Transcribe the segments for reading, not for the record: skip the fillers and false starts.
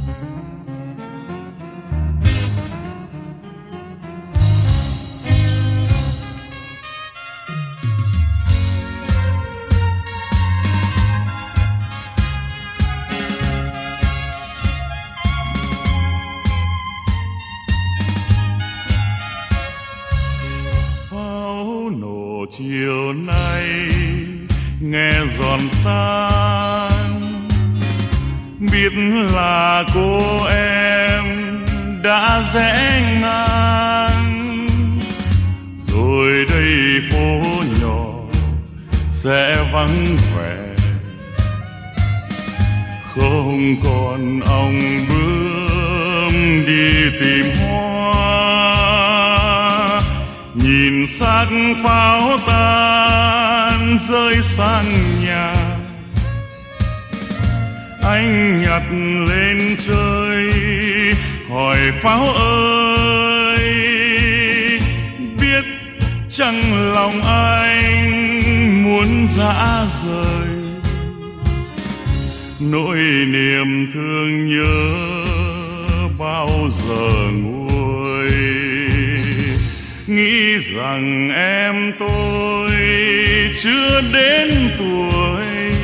Chiều nay nghe giòn tan, biết là cô em đã rẽ ngang, rồi đây phố nhỏ sẽ vắng vẻ, không còn ong bướm đi tìm hoa. Nhìn xác pháo tan rơi sang nhà, anh nhặt lên chơi hỏi pháo ơi, biết chăng lòng anh muốn rã rời, nỗi niềm thương nhớ bao giờ nguôi. Nghĩ rằng em tôi chưa đến tuổi,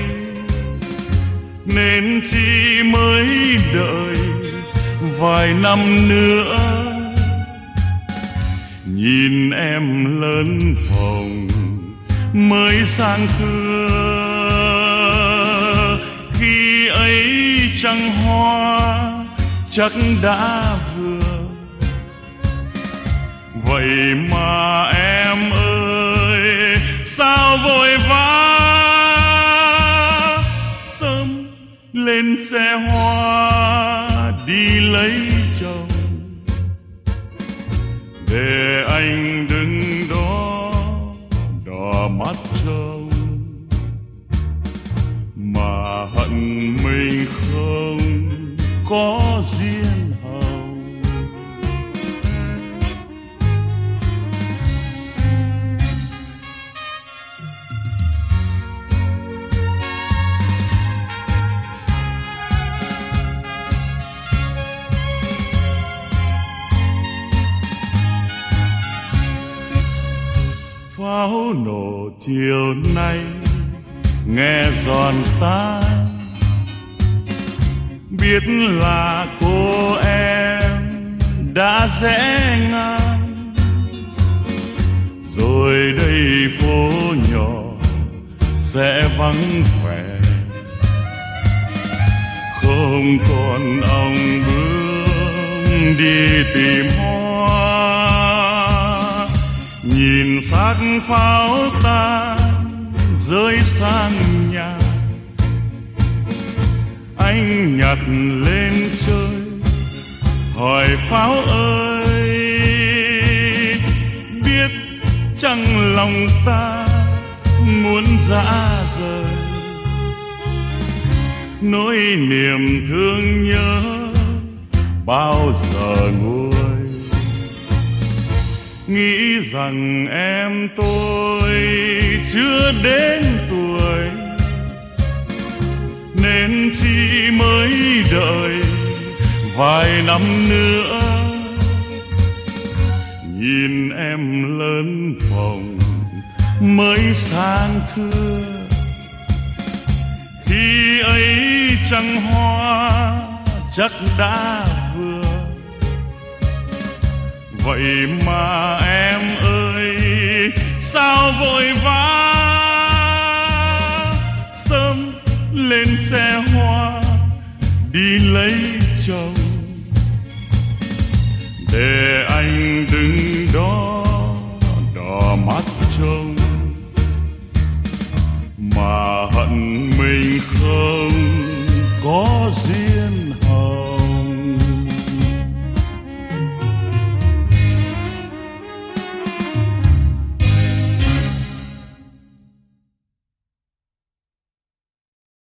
nên chỉ mới đợi vài năm nữa. Nhìn em lớn phòng mới sang thưa, khi ấy trăng hoa chắc đã vừa. Vậy mà em ơi sao vội vã sớm lên xe hoa đi lấy chồng, để anh đứng đó đỏ mắt trông, mà hận mình không có duyên hồng. Pháo nổ chiều nay nghe giòn tan, biết là cô em đã rẽ ngang, rồi đây phố nhỏ sẽ vắng vẻ, không còn ong bướm đi tìm hoa. Nhìn xác pháo tan rơi sang nhà, anh nhặt lên chơi hỏi pháo ơi, biết chăng lòng ta muốn rã rời, nỗi niềm thương nhớ bao giờ nguôi. Nghĩ rằng em tôi chưa đến tuổi, nên chỉ mới đợi vài năm nữa. Nhìn em lớn phòng mới sang thưa, khi ấy trăng hoa chắc đã vừa. Vậy mà em ơi sao vội vã